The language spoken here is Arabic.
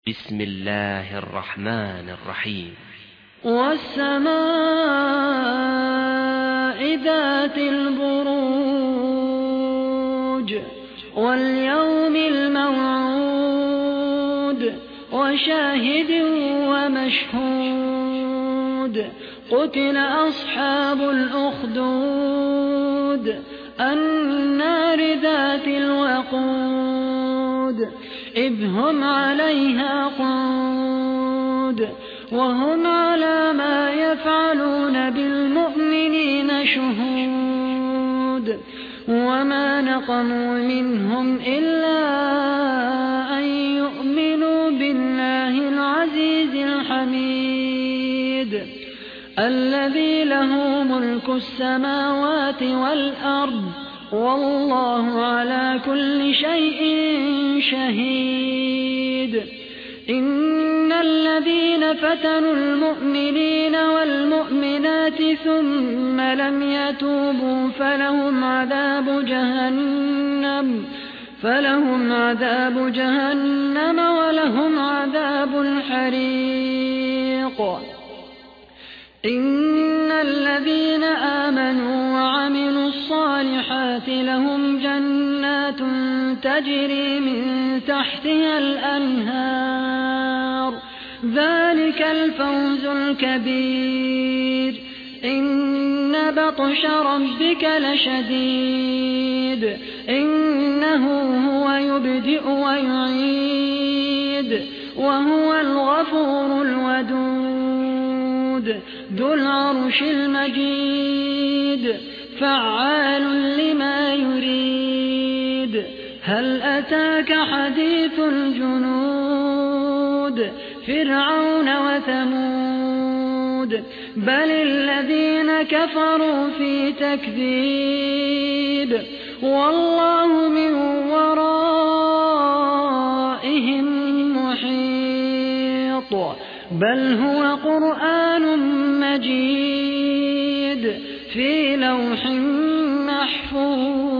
بسم الله الرحمن الرحيم. والسماء ذات البروج واليوم الموعود وشاهد ومشهود قتل أصحاب الأخدود النار ذات الوقود إذ هم عليها قعود وهم على ما يفعلون بالمؤمنين شهود وما نقموا منهم إلا أن يؤمنوا بالله العزيز الحميد الذي له ملك السماوات والأرض والله على كل شيء شهيد. إن الذين فتنوا المؤمنين والمؤمنات ثم لم يتوبوا فلهم عذاب جهنم ولهم عذاب الحريق. إن الذين آمنوا وعملوا الصالحات لهم جنات تجري من تحتها الأنهار ذلك الفوز الكبير. إن بطش ربك لشديد إنه هو يبدئ ويعيد وهو الغفور الودود ذو العرش المجيد فعال لما يريد. هل أتاك حديث الجنود فرعون وثمود بل الذين كفروا في تكذيب والله من ورائهم محيط. بل هو قرآن مجيد في لوح محفوظ.